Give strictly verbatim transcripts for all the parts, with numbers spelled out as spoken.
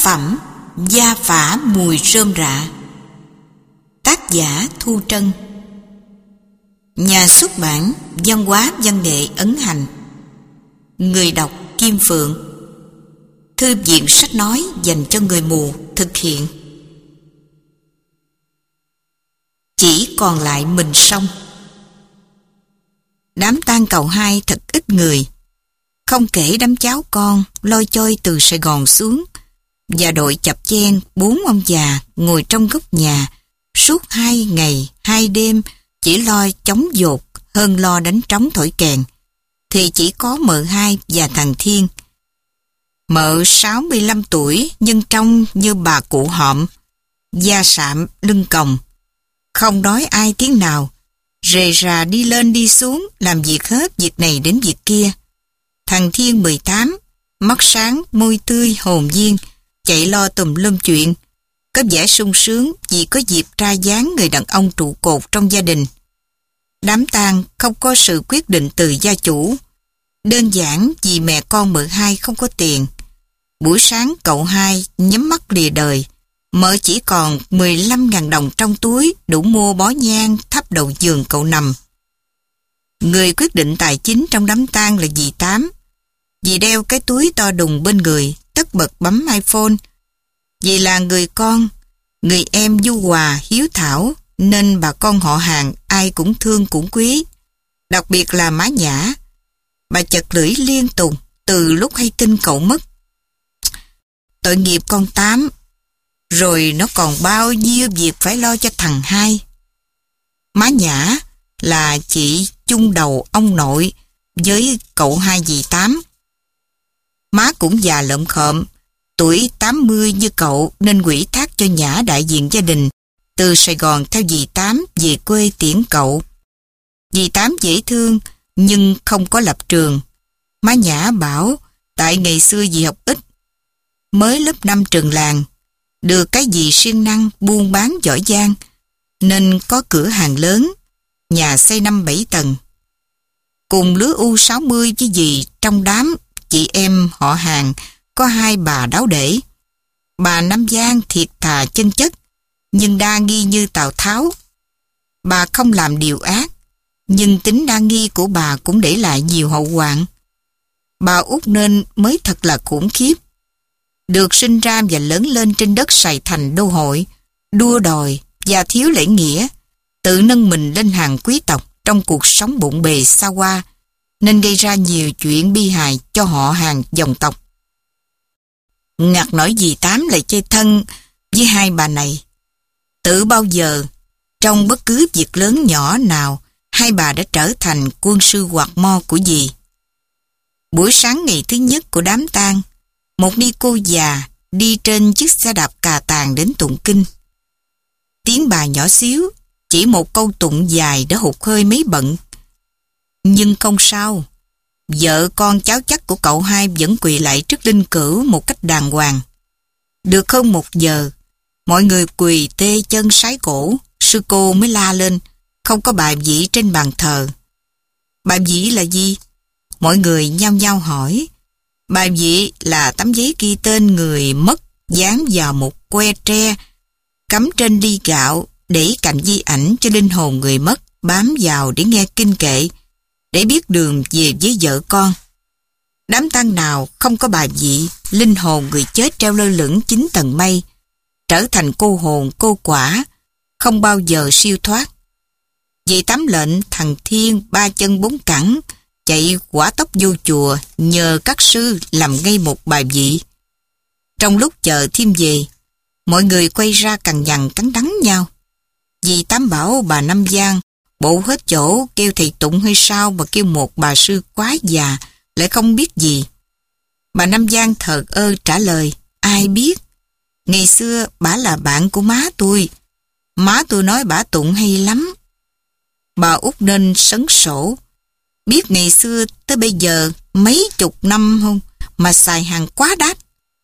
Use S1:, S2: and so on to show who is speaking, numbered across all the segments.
S1: phẩm Da Phả Mùi Rơm Rạ. Tác giả Thu Trân. Nhà xuất bản Văn hóa Văn nghệ Ấn Hành. Người đọc Kim Phượng. Thư viện sách nói dành cho người mù thực hiện. Chỉ còn lại mình sông. Đám tang cầu hai thật ít người, không kể đám cháu con loi choi từ Sài Gòn xuống, và đội chập chen bốn ông già ngồi trong góc nhà suốt hai ngày hai đêm chỉ lo chống dột hơn lo đánh trống thổi kèn, thì chỉ có mợ hai và thằng Thiên. Mợ sáu mươi lăm tuổi nhưng trông như bà cụ họm, da sạm lưng còng, không nói ai tiếng nào, rề rà đi lên đi xuống làm việc hết việc này đến việc kia. Thằng Thiên mười tám, mắt sáng, môi tươi, hồn nhiên, chạy lo tùm lum chuyện, có vẻ sung sướng vì có dịp ra dáng người đàn ông trụ cột trong gia đình. Đám tang không có sự quyết định từ gia chủ, đơn giản vì mẹ con mợ hai không có tiền. Buổi sáng cậu hai nhắm mắt lìa đời, mợ chỉ còn mười lăm ngàn đồng trong túi đủ mua bó nhang thắp đầu giường cậu nằm. Người quyết định tài chính trong đám tang là dì Tám. Dì đeo cái túi to đùng bên người, tất bật bấm iPhone. Dì là người con, người em du hòa, hiếu thảo, nên bà con họ hàng ai cũng thương cũng quý. Đặc biệt là má Nhã. Bà chật lưỡi liên tục từ lúc hay tin cậu mất. Tội nghiệp con Tám, rồi nó còn bao nhiêu việc phải lo cho thằng hai. Má Nhã là chị chung đầu ông nội với cậu hai dì Tám. Má cũng già lợm khợm, tuổi tám mươi như cậu, nên ủy thác cho Nhã đại diện gia đình từ Sài Gòn theo dì Tám về quê tiễn cậu. Dì Tám dễ thương nhưng không có lập trường. Má Nhã bảo tại ngày xưa dì học ít, mới lớp năm trường làng, được cái gì siêng năng buôn bán giỏi giang, nên có cửa hàng lớn, nhà xây năm bảy tầng. Cùng lứa U sáu mươi với dì trong đám chị em họ hàng có hai bà đáo để. Bà Năm Giang thiệt thà chân chất, nhưng đa nghi như Tào Tháo. Bà không làm điều ác, nhưng tính đa nghi của bà cũng để lại nhiều hậu hoạn. Bà Út nên mới thật là khủng khiếp. Được sinh ra và lớn lên trên đất Sài Thành đô hội, đua đòi và thiếu lễ nghĩa, tự nâng mình lên hàng quý tộc trong cuộc sống bộn bề xa hoa, nên gây ra nhiều chuyện bi hài cho họ hàng dòng tộc. Ngặt nổi dì Tám lại chơi thân với hai bà này. Từ bao giờ, trong bất cứ việc lớn nhỏ nào, hai bà đã trở thành quân sư quạt mo của dì. Buổi sáng ngày thứ nhất của đám tang, một ni cô già đi trên chiếc xe đạp cà tàng đến tụng kinh. Tiếng bà nhỏ xíu, chỉ một câu tụng dài đã hụt hơi mấy bận. Nhưng không sao, vợ con cháu chắc của cậu hai vẫn quỳ lại trước linh cữu một cách đàng hoàng. Được hơn một giờ, mọi người quỳ tê chân sái cổ, sư cô mới la lên, không có bài vị trên bàn thờ. Bài vị là gì? Mọi người nhao nhao hỏi. Bài vị là tấm giấy ghi tên người mất dán vào một que tre, cắm trên ly gạo để cạnh di ảnh cho linh hồn người mất bám vào để nghe kinh kệ, để biết đường về với vợ con. Đám tang nào không có bài vị, linh hồn người chết treo lơ lửng chín tầng mây, trở thành cô hồn cô quả, không bao giờ siêu thoát. Dì Tám lệnh thằng Thiên ba chân bốn cẳng chạy quả tốc vô chùa nhờ các sư làm ngay một bài vị. Trong lúc chờ Thiên về, mọi người quay ra cằn nhằn cắn đắng nhau. Dì Tám bảo bà Năm Giang bộ hết chỗ, kêu thầy tụng hay sao mà kêu một bà sư quá già lại không biết gì. Bà Năm Giang thờ ơ trả lời, ai biết, ngày xưa bả là bạn của má tôi, má tôi nói bả tụng hay lắm. Bà Út nên sấn sổ, biết ngày xưa tới bây giờ mấy chục năm không mà xài hàng quá đắt.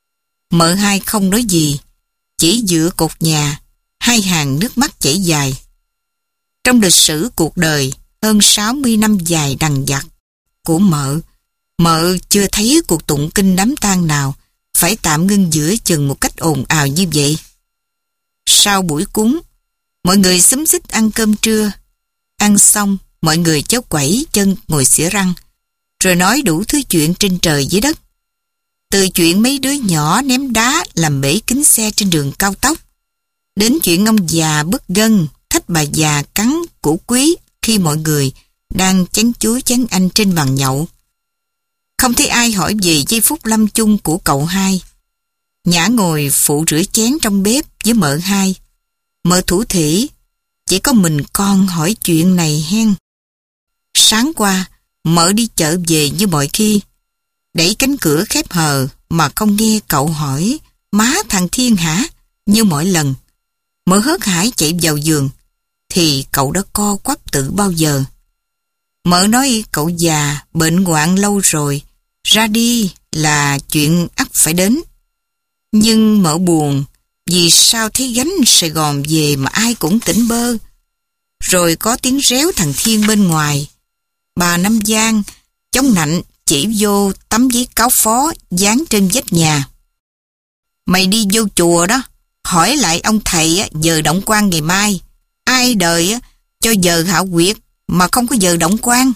S1: Mợ hai không nói gì, chỉ giữa cột nhà, hai hàng nước mắt chảy dài. Trong lịch sử cuộc đời hơn sáu mươi năm dài đằng dặc của mợ, mợ chưa thấy cuộc tụng kinh đám tang nào phải tạm ngưng giữa chừng một cách ồn ào như vậy. Sau buổi cúng, mọi người xúm xít ăn cơm trưa. Ăn xong, mọi người chớp quẩy chân ngồi xỉa răng, rồi nói đủ thứ chuyện trên trời dưới đất. Từ chuyện mấy đứa nhỏ ném đá làm bể kính xe trên đường cao tốc, đến chuyện ông già bứt gân thách bà già cắn củ quý khi mọi người đang chén chuối chén anh trên bàn nhậu. Không thấy ai hỏi về giây phút lâm chung của cậu hai. Nhã ngồi phụ rửa chén trong bếp với mợ hai. Mợ thủ thỉ, chỉ có mình con hỏi chuyện này hen. Sáng qua, mợ đi chợ về như mọi khi, đẩy cánh cửa khép hờ mà không nghe cậu hỏi má thằng Thiên hả? Như mỗi lần. Mợ hớt hải chạy vào giường, thì cậu đã co quắp từ bao giờ. Mợ nói cậu già bệnh hoạn lâu rồi, ra đi là chuyện ắt phải đến. Nhưng mợ buồn, vì sao thấy gánh Sài Gòn về mà ai cũng tỉnh bơ. Rồi có tiếng réo thằng Thiên bên ngoài. Bà Năm Giang chống nạnh chỉ vô tấm giấy cáo phó dán trên vách nhà. Mày đi vô chùa đó, hỏi lại ông thầy giờ động quan ngày mai. Ai đời cho giờ hạ quyệt mà không có giờ động quan.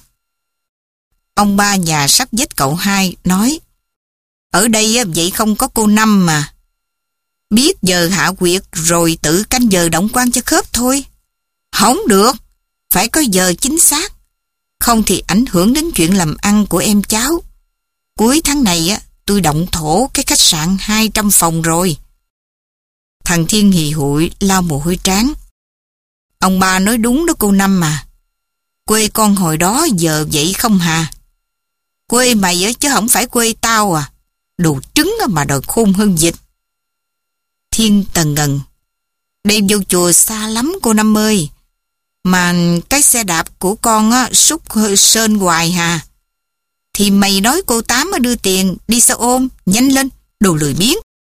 S1: Ông ba nhà sắp vết cậu hai nói, ở đây vậy không có cô Năm mà. Biết giờ hạ quyệt rồi tự canh giờ động quan cho khớp thôi. Không được, phải có giờ chính xác. Không thì ảnh hưởng đến chuyện làm ăn của em cháu. Cuối tháng này á, tôi động thổ cái khách sạn hai trăm phòng rồi. Thằng Thiên hì hụi lau mồ hôi trán. Ông ba nói đúng đó cô Năm mà. Quê con hồi đó giờ vậy không hà? Quê mày á chứ không phải quê tao à. Đồ trứng mà đòi khôn hơn dịch. Thiên tần ngần. Đây vô chùa xa lắm cô Năm ơi. Mà cái xe đạp của con á xúc sơn hoài hà. Thì mày nói cô Tám đưa tiền đi xe ôm, nhanh lên, đồ lười biếng.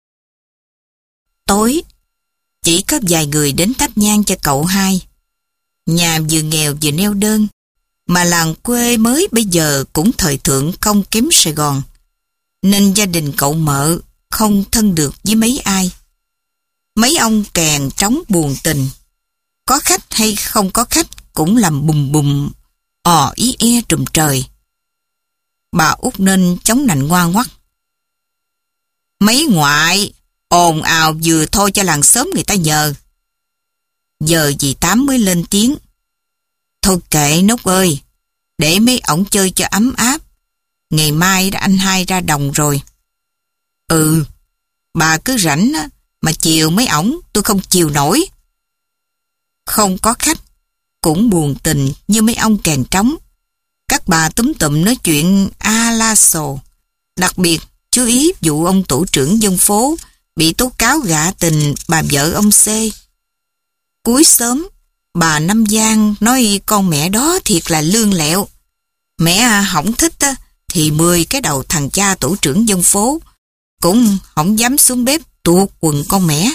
S1: Tối, chỉ có vài người đến thắp nhang cho cậu hai. Nhà vừa nghèo vừa neo đơn, mà làng quê mới bây giờ cũng thời thượng không kém Sài Gòn, nên gia đình cậu mợ không thân được với mấy ai. Mấy ông kèn trống buồn tình, có khách hay không có khách cũng làm bùm bùm, ò ý e trùm trời. Bà Út nên chống nạnh ngoan ngoắt. Mấy ngoại, ồn ào vừa thôi cho làng xóm người ta nhờ. Giờ dì Tám mới lên tiếng. Thôi kệ Nút ơi, để mấy ổng chơi cho ấm áp. Ngày mai đã anh hai ra đồng rồi. Ừ, bà cứ rảnh á, mà chiều mấy ổng tôi không chiều nổi. Không có khách, cũng buồn tình như mấy ông kèn trống. Các bà túm tụm nói chuyện a la sồ. Đặc biệt chú ý vụ ông tổ trưởng dân phố bị tố cáo gạ tình bà vợ ông C. Cuối sớm, bà Năm Giang nói con mẹ đó thiệt là lương lẹo. Mẹ không thích á, thì mười cái đầu thằng cha tổ trưởng dân phố cũng không dám xuống bếp tuột quần con mẹ.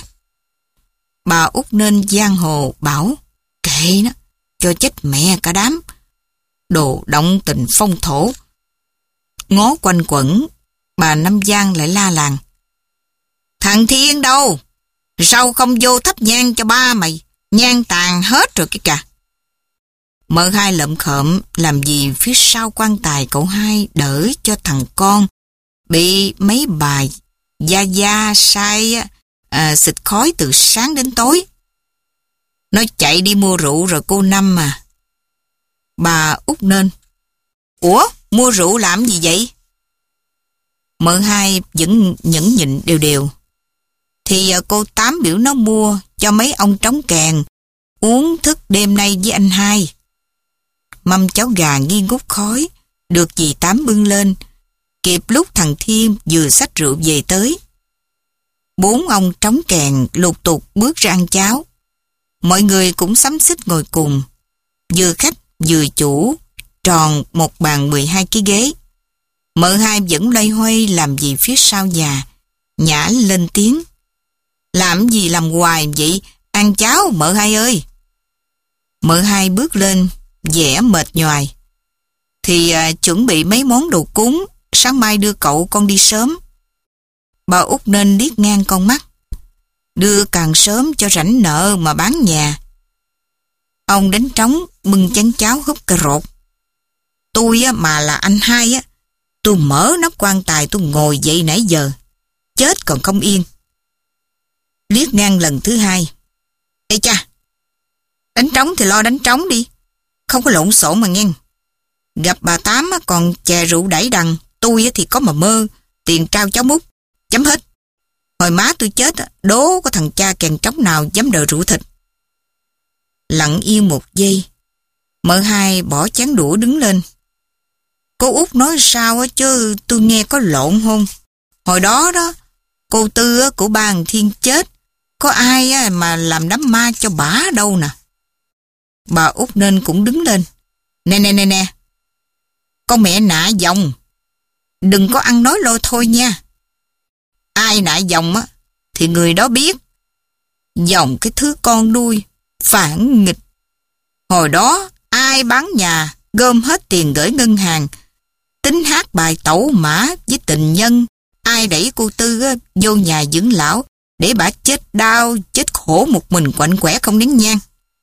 S1: Bà Út nên giang hồ bảo kệ nó, cho chết mẹ cả đám. Đồ động tình phong thổ. Ngó quanh quẩn, bà Năm Giang lại la làng. Thằng Thiên đâu? Sao không vô thắp nhang cho ba mày? Nhang tàn hết rồi cái kìa. Mợ hai lợm khợm làm gì phía sau quan tài cậu hai đỡ cho thằng con bị mấy bà gia gia sai à, xịt khói từ sáng đến tối. Nó chạy đi mua rượu rồi cô Năm mà. Bà Út nên. Ủa, mua rượu làm gì vậy? Mợ hai vẫn nhẫn nhịn đều đều. Thì cô Tám biểu nó mua cho mấy ông trống kèn uống thức đêm nay với anh hai. Mâm cháo gà nghi ngút khói được dì Tám bưng lên, kịp lúc thằng Thiên vừa xách rượu về tới. Bốn ông trống kèn lục tục bước ra ăn cháo. Mọi người cũng xắm xích ngồi cùng, vừa khách vừa chủ, tròn một bàn mười hai cái ghế. Mợ hai vẫn loay hoay làm gì phía sau nhà. Nhã lên tiếng. Làm gì làm hoài vậy? Ăn cháo mợ hai ơi. Mợ hai bước lên, vẻ mệt nhoài. Thì à, chuẩn bị mấy món đồ cúng, sáng mai đưa cậu con đi sớm. Bà út nên liếc ngang con mắt. Đưa càng sớm cho rảnh nợ mà bán nhà. Ông đánh trống bưng chén cháo húp cà rốt. Tôi á, mà là anh hai á, tôi mở nắp quan tài tôi ngồi dậy nãy giờ. Chết còn không yên. Liếc ngang lần thứ hai. Ê cha, đánh trống thì lo đánh trống đi. Không có lộn xộn mà nghe. Gặp bà Tám á, còn chè rượu đẩy đằng. Tôi á, thì có mà mơ tiền trao cháu mút. Chấm hết. Hồi má tôi chết á, đố có thằng cha kèn trống nào dám đờ rượu thịt. Lặng yên một giây. Mợ hai bỏ chén đũa đứng lên. Cô út nói sao á chứ tôi nghe có lộn không? Hồi đó đó, cô Tư á, của ba thằng Thiên chết. Có ai á, mà làm đám ma cho bả đâu nè. Bà út nên cũng đứng lên. Nè nè nè nè. Con mẹ nạ dòng. Đừng có ăn nói lôi thôi nha. Ai nạ dòng á, thì người đó biết. Dòng cái thứ con nuôi, phản nghịch. Hồi đó, ai bán nhà, gom hết tiền gửi ngân hàng, tính hát bài tẩu mã với tình nhân. Ai đẩy cô Tư á, vô nhà dưỡng lão, để bà chết đau, chết khổ một mình quạnh quẻ không nén nhang.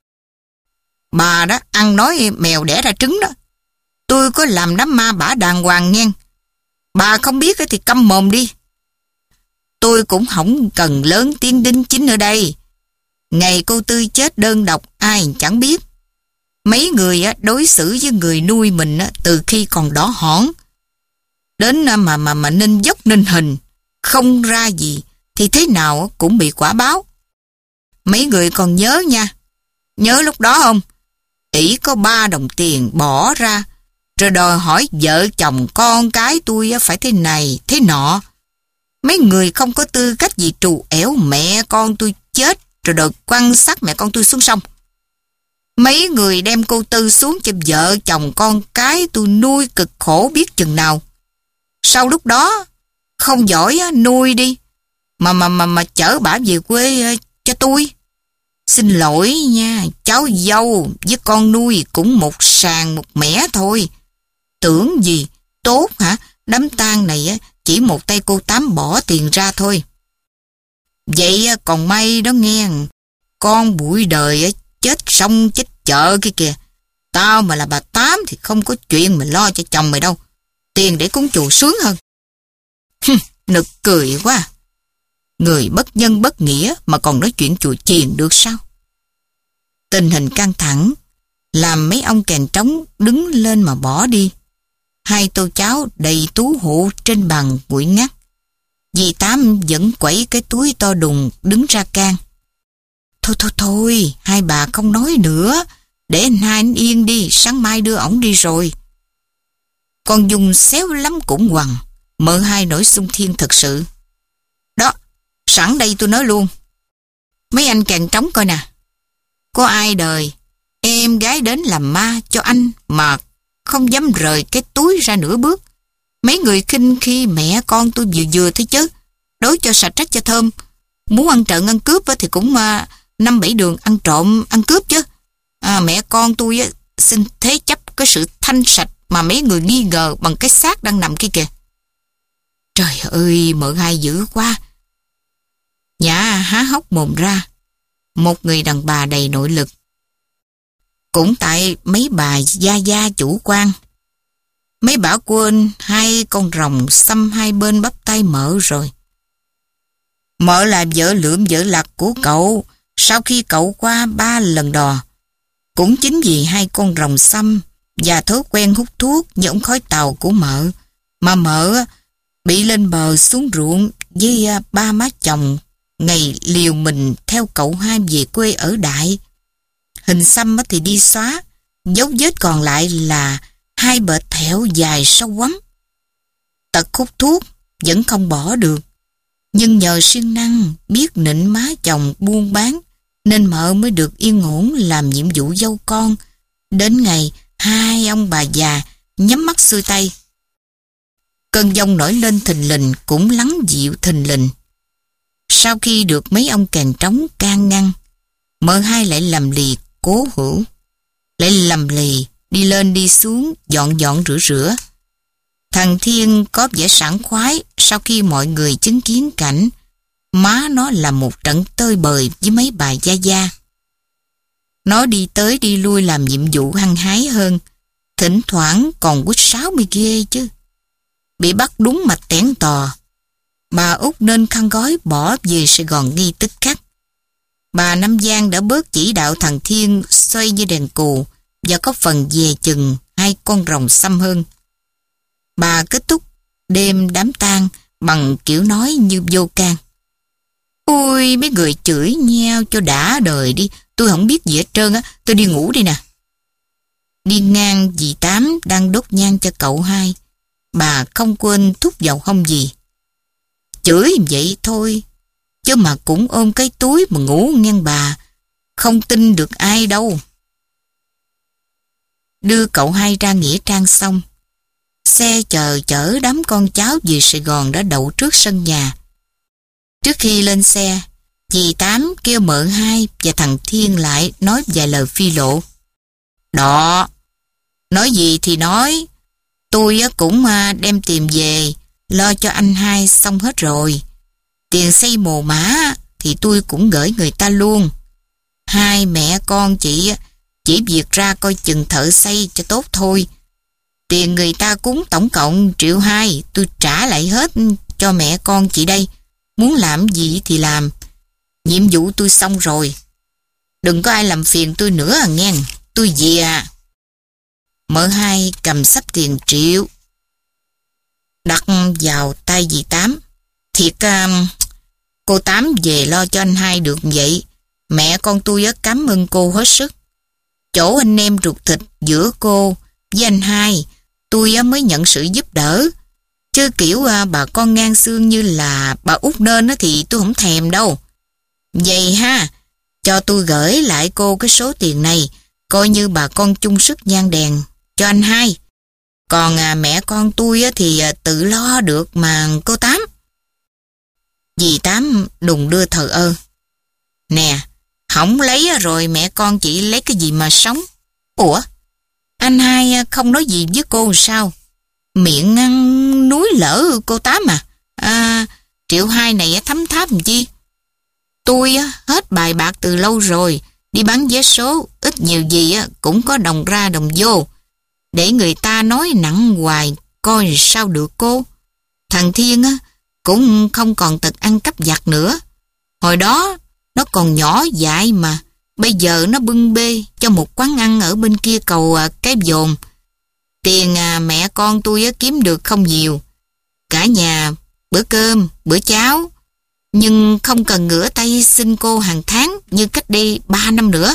S1: Bà đó, ăn nói mèo đẻ ra trứng đó. Tôi có làm đám ma bả đàng hoàng nghe. Bà không biết thì câm mồm đi. Tôi cũng không cần lớn tiếng đính chính ở đây. Ngày cô Tư chết đơn độc ai chẳng biết. Mấy người đối xử với người nuôi mình từ khi còn đỏ hỏn. Đến mà mà mà nên dốc nên hình, không ra gì thì thế nào cũng bị quả báo. Mấy người còn nhớ nha. Nhớ lúc đó không? Ỷ có ba đồng tiền bỏ ra, rồi đòi hỏi vợ chồng con cái tôi phải thế này, thế nọ. Mấy người không có tư cách gì trù ẻo mẹ con tôi chết, rồi đòi quăng xác mẹ con tôi xuống sông. Mấy người đem cô Tư xuống cho vợ chồng con cái tôi nuôi cực khổ biết chừng nào. Sau lúc đó, không giỏi nuôi đi, mà mà mà mà chở bả về quê cho tôi. Xin lỗi nha, cháu dâu với con nuôi cũng một sàng một mẻ thôi. Tưởng gì, tốt hả? Đám tang này chỉ một tay cô Tám bỏ tiền ra thôi. Vậy còn may đó nghe, con bụi đời chết xong chết chợ kia kìa. Tao mà là bà Tám thì không có chuyện mà lo cho chồng mày đâu. Tiền để cúng chùa sướng hơn. Hừm, nực cười quá. Người bất nhân bất nghĩa mà còn nói chuyện chùa chiền được sao? Tình hình căng thẳng làm mấy ông kèn trống đứng lên mà bỏ đi. Hai tô cháo đầy tú hũ trên bàn nguội ngắt. Dì Tám vẫn quẩy cái túi to đùng đứng ra can. Thôi thôi thôi, hai bà không nói nữa. Để anh hai anh yên đi, sáng mai đưa ổng đi rồi. Con Dung xéo lắm cũng quằn. Mợ hai nổi xung thiên thật sự. Đó, sẵn đây tôi nói luôn. Mấy anh kèn trống coi nè. Có ai đời em gái đến làm ma cho anh mà không dám rời cái túi ra nửa bước. Mấy người khinh khi mẹ con tôi vừa vừa thế chứ. Đối cho sạch trách cho thơm. Muốn ăn trộm ăn cướp thì cũng năm bảy đường ăn trộm ăn cướp chứ. À, mẹ con tôi xin thế chấp cái sự thanh sạch mà mấy người nghi ngờ bằng cái xác đang nằm kia kìa. Trời ơi, mợ hai dữ quá. Nhã há hốc mồm ra. Một người đàn bà đầy nội lực. Cũng tại mấy bà gia gia chủ quan. Mấy bà quên hai con rồng xăm hai bên bắp tay mợ rồi. Mợ là vợ lượm vợ lặt của cậu sau khi cậu qua ba lần đò. Cũng chính vì hai con rồng xăm và thói quen hút thuốc như ống khói tàu của mợ mà mợ bị lên bờ xuống ruộng với ba má chồng ngày liều mình theo cậu hai về quê ở Đại. Hình xăm thì đi xóa, dấu vết còn lại là hai bệt thẹo dài sâu quắm. Tật hút thuốc vẫn không bỏ được, nhưng nhờ siêng năng biết nịnh má chồng buôn bán nên mợ mới được yên ổn làm nhiệm vụ dâu con. Đến ngày hai ông bà già nhắm mắt xuôi tay. Cơn giông nổi lên thình lình cũng lắng dịu thình lình. Sau khi được mấy ông kèn trống can ngăn, mợ hai lại lầm lì cố hữu, lại lầm lì đi lên đi xuống dọn dọn rửa rửa. Thằng Thiên có vẻ sảng khoái sau khi mọi người chứng kiến cảnh má nó là một trận tơi bời với mấy bà gia gia. Nó đi tới đi lui làm nhiệm vụ hăng hái hơn, thỉnh thoảng còn quýt sáo mới ghê chứ. Bị bắt đúng mạch tẻn tò. Bà Út nên khăn gói bỏ về Sài Gòn ngay tức khắc. Bà Năm Giang đã bớt chỉ đạo thằng Thiên xoay như đèn cù và có phần dè chừng hai con rồng xăm hơn. Bà kết thúc đêm đám tang bằng kiểu nói như vô can. Ôi mấy người chửi nhau cho đã đời đi, tôi không biết gì hết trơn á, tôi đi ngủ đi nè. Đi ngang dì Tám đang đốt nhang cho cậu hai, bà không quên thúc vào hông dì. Chửi vậy thôi, chứ mà cũng ôm cái túi mà ngủ ngang bà, không tin được ai đâu. Đưa cậu hai ra nghĩa trang xong, xe chờ chở đám con cháu về Sài Gòn đã đậu trước sân nhà. Trước khi lên xe, dì Tám kêu mợ hai và thằng Thiên lại nói vài lời phi lộ. Đó, nói gì thì nói, tôi cũng đem tiền về, lo cho anh hai xong hết rồi. Tiền xây mồ mã thì tôi cũng gửi người ta luôn. Hai mẹ con chị chỉ việc ra coi chừng thợ xây cho tốt thôi. Tiền người ta cúng tổng cộng triệu hai, tôi trả lại hết cho mẹ con chị đây. Muốn làm gì thì làm. Nhiệm vụ tôi xong rồi. Đừng có ai làm phiền tôi nữa à nghe. Tôi về à. Mợ hai cầm sắp tiền triệu, đặt vào tay dì Tám. Thiệt um, cô Tám về lo cho anh hai được vậy. Mẹ con tôi cảm ơn cô hết sức. Chỗ anh em ruột thịt giữa cô với anh hai, tôi mới nhận sự giúp đỡ. Chứ kiểu bà con ngang xương như là bà Út nên thì tôi không thèm đâu. Vậy ha, cho tôi gửi lại cô cái số tiền này, coi như bà con chung sức nhang đèn cho anh hai. Còn à, mẹ con tôi thì tự lo được mà cô Tám. Dì Tám đùng đưa thờ ơ. Nè, không lấy rồi mẹ con chị lấy cái gì mà sống? Ủa, anh hai không nói gì với cô sao? Miệng ăn núi lỡ cô Tám à? À, triệu hai này thấm tháp làm chi? Tôi hết bài bạc từ lâu rồi, đi bán vé số, ít nhiều gì cũng có đồng ra đồng vô. Để người ta nói nặng hoài, coi sao được cô. Thằng Thiên cũng không còn tật ăn cắp vặt nữa. Hồi đó nó còn nhỏ dại mà, bây giờ nó bưng bê cho một quán ăn ở bên kia cầu Cái Dồn. Tiền à, mẹ con tôi kiếm được không nhiều. Cả nhà bữa cơm, bữa cháo, nhưng không cần ngửa tay xin cô hàng tháng như cách đây ba năm nữa.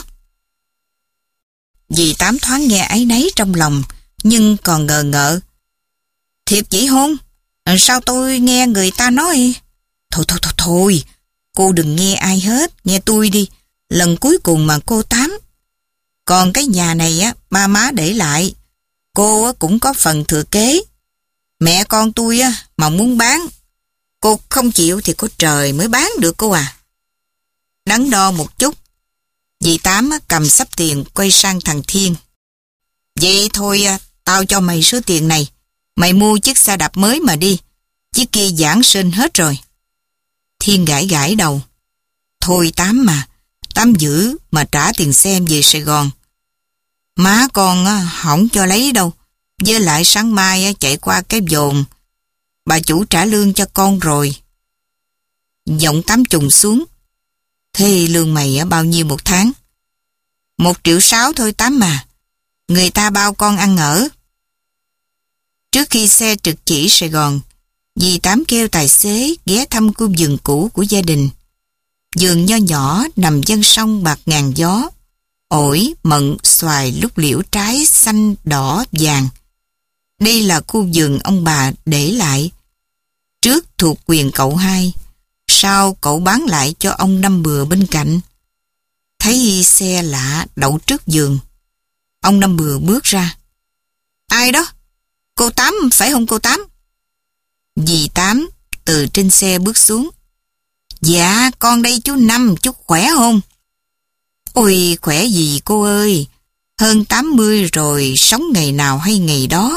S1: Dì Tám thoáng nghe áy náy trong lòng, nhưng còn ngờ ngợ. Thiệt vậy hôn? Sao tôi nghe người ta nói? Thôi thôi thôi thôi, cô đừng nghe ai hết, nghe tôi đi. Lần cuối cùng mà cô Tám. Còn cái nhà này á, ba má để lại, cô á, cũng có phần thừa kế. Mẹ con tôi á, mà muốn bán, cô không chịu thì có trời mới bán được cô à. Đắn đo một chút, dì Tám á, cầm sắp tiền quay sang thằng Thiên. Vậy thôi, tao cho mày số tiền này. Mày mua chiếc xe đạp mới mà đi. Chiếc kia giảng sinh hết rồi. Thiên gãi gãi đầu. Thôi Tám mà, Tám giữ mà trả tiền xe về Sài Gòn. Má con á, không cho lấy đâu. Với lại sáng mai á, chạy qua Cái Dồn, bà chủ trả lương cho con rồi. Giọng Tám trùng xuống. Thế lương mày á, bao nhiêu một tháng? Một triệu sáu thôi Tám mà. Người ta bao con ăn ở. Trước khi xe trực chỉ Sài Gòn, dì Tám kêu tài xế ghé thăm khu vườn cũ của gia đình. Vườn nho nhỏ nằm ven sông bạc ngàn gió. Ổi, mận, xoài, lúc liễu trái xanh, đỏ, vàng. Đây là khu vườn ông bà để lại. Trước thuộc quyền cậu hai, sau cậu bán lại cho ông Năm Bừa bên cạnh. Thấy xe lạ đậu trước vườn, ông Năm Bừa bước ra. Ai đó? Cô Tám phải không cô Tám? Dì Tám từ trên xe bước xuống. Dạ con đây chú Năm, chú khỏe không? Ôi khỏe gì cô ơi, hơn tám mươi rồi, sống ngày nào hay ngày đó,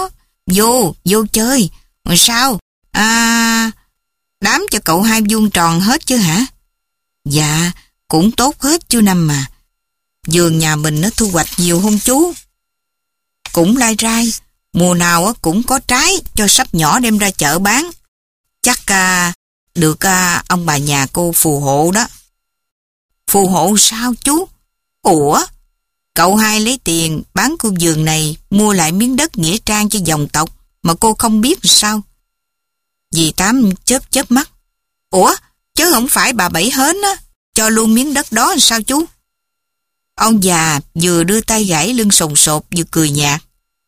S1: Vô, vô chơi. Rồi sao? À, đám cho cậu hai vuông tròn hết chứ hả? Dạ, cũng tốt hết chú Năm mà. Vườn nhà mình nó thu hoạch nhiều không chú? Cũng lai rai, mùa nào cũng có trái cho sắp nhỏ đem ra chợ bán. Chắc à, được à, ông bà nhà cô phù hộ đó. Phù hộ sao chú? Ủa? Cậu hai lấy tiền bán khu vườn này mua lại miếng đất nghĩa trang cho dòng tộc mà cô không biết sao? Dì Tám chớp chớp mắt. Ủa? Chứ không phải bà Bảy Hến á cho luôn miếng đất đó sao chú? Ông già vừa đưa tay gãy lưng sồn sột vừa cười nhạt.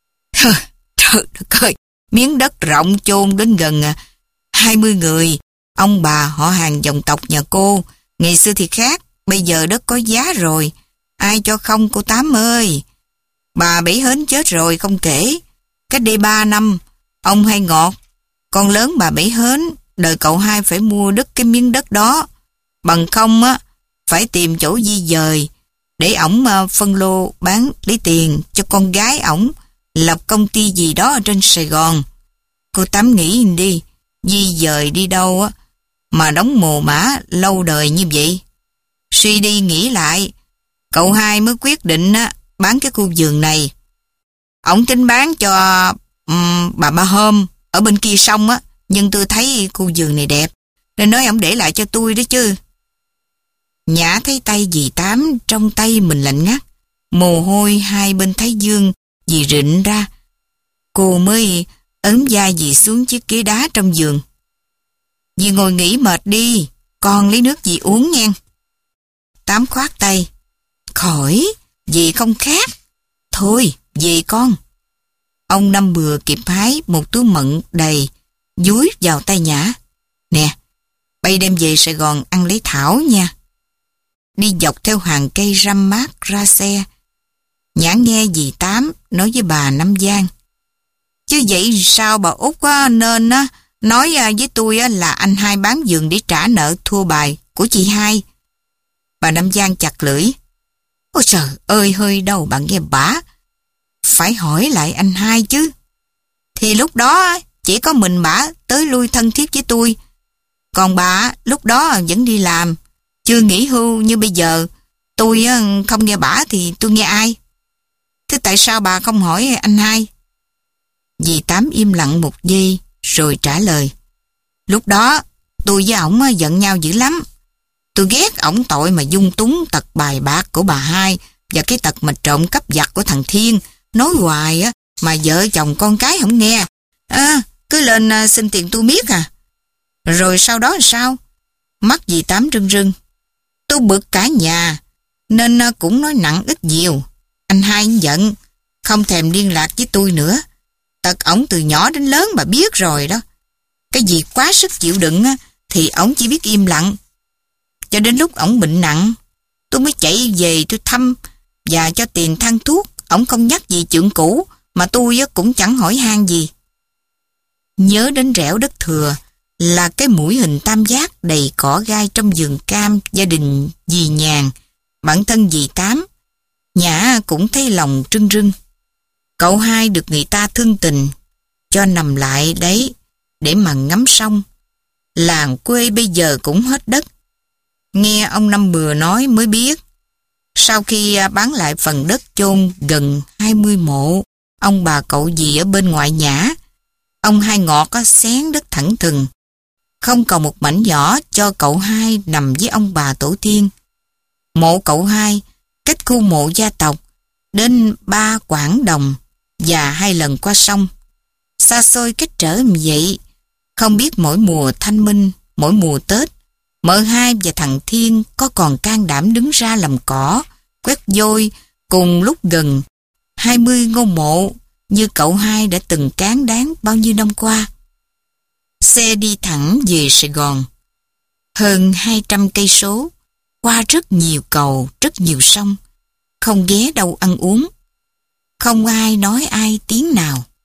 S1: Trời đất ơi, miếng đất rộng chôn đến gần hai mươi người, ông bà họ hàng dòng tộc nhà cô. Ngày xưa thì khác, bây giờ đất có giá rồi. Ai cho không cô Tám ơi? Bà Bảy Hến chết rồi không kể. Cách đây ba năm, ông Hai Ngọt, con lớn bà Bảy Hến, đời cậu hai phải mua đất cái miếng đất đó. Bằng không á, phải tìm chỗ di dời để ổng phân lô bán lấy tiền cho con gái ổng lập công ty gì đó ở trên Sài Gòn. Cô Tám nghĩ đi, di dời đi đâu á mà đóng mồ mả lâu đời như vậy. Suy đi nghĩ lại, cậu hai mới quyết định á, bán cái khu vườn này. Ổng tính bán cho um, bà Ba Hôm ở bên kia sông á, nhưng tôi thấy khu vườn này đẹp nên nói ổng để lại cho tôi đó chứ. Nhã thấy tay dì Tám trong tay mình lạnh ngắt, mồ hôi hai bên thái dương dì rịn ra. Cô mới ấn vai dì xuống chiếc ghế đá trong giường. Dì ngồi nghỉ mệt đi, con lấy nước dì uống nha. Tám khoát tay. Khỏi, dì không khát. Thôi, về con. Ông Năm Bừa kịp hái một túi mận đầy, dúi vào tay Nhã. Nè, bay đem về Sài Gòn ăn lấy thảo nha. Đi dọc theo hàng cây răm mát ra xe. Nhã nghe dì Tám nói với bà Năm Giang. Chứ vậy sao bà Út á, nên á, nói với tôi á, là anh hai bán vườn để trả nợ thua bài của chị hai. Bà Năm Giang chặt lưỡi. Ôi trời ơi, hơi đâu bạn nghe bả. Phải hỏi lại anh hai chứ. Thì lúc đó chỉ có mình bả tới lui thân thiết với tôi. Còn bà lúc đó vẫn đi làm, chưa nghỉ hưu như bây giờ. Tôi không nghe bả thì tôi nghe ai? Thế tại sao bà không hỏi anh hai? Dì Tám im lặng một giây rồi trả lời. Lúc đó tôi với ổng giận nhau dữ lắm. Tôi ghét ổng tội mà dung túng tật bài bạc của bà hai và cái tật mà trộm cắp vặt của thằng Thiên. Nói hoài á mà vợ chồng con cái không nghe. À, cứ lên à, xin tiền tôi miết à. Rồi sau đó sao? Mắt dì Tám rưng rưng. Tôi bực cả nhà nên à, cũng nói nặng ít nhiều. Anh hai giận, không thèm liên lạc với tôi nữa. Tật ổng từ nhỏ đến lớn bà biết rồi đó. Cái gì quá sức chịu đựng á, thì ổng chỉ biết im lặng. Cho đến lúc ổng bệnh nặng, tôi mới chạy về tôi thăm và cho tiền thang thuốc. Ổng không nhắc gì chuyện cũ, mà tôi cũng chẳng hỏi han gì. Nhớ đến rẻo đất thừa là cái mũi hình tam giác đầy cỏ gai trong vườn cam gia đình dì Nhàn, bản thân dì Tám. Nhã cũng thấy lòng rưng rưng. Cậu hai được người ta thương tình, cho nằm lại đấy để mà ngắm sông. Làng quê bây giờ cũng hết đất. Nghe ông Năm Bừa nói mới biết, sau khi bán lại phần đất chôn gần hai mươi mộ ông bà cậu dì ở bên ngoại Nhã, ông Hai Ngọt có xén đất thẳng thừng, không còn một mảnh nhỏ cho cậu hai nằm với ông bà tổ tiên. Mộ cậu hai cách khu mộ gia tộc đến ba quãng đồng và hai lần qua sông. Xa xôi cách trở vậy, không biết mỗi mùa thanh minh, mỗi mùa Tết, mợ hai và thằng Thiên có còn can đảm đứng ra làm cỏ, quét vôi cùng lúc gần hai mươi ngôi mộ như cậu hai đã từng cán đáng bao nhiêu năm qua. Xe đi thẳng về Sài Gòn, hơn hai trăm cây số, qua rất nhiều cầu, rất nhiều sông, không ghé đâu ăn uống. Không ai nói ai tiếng nào.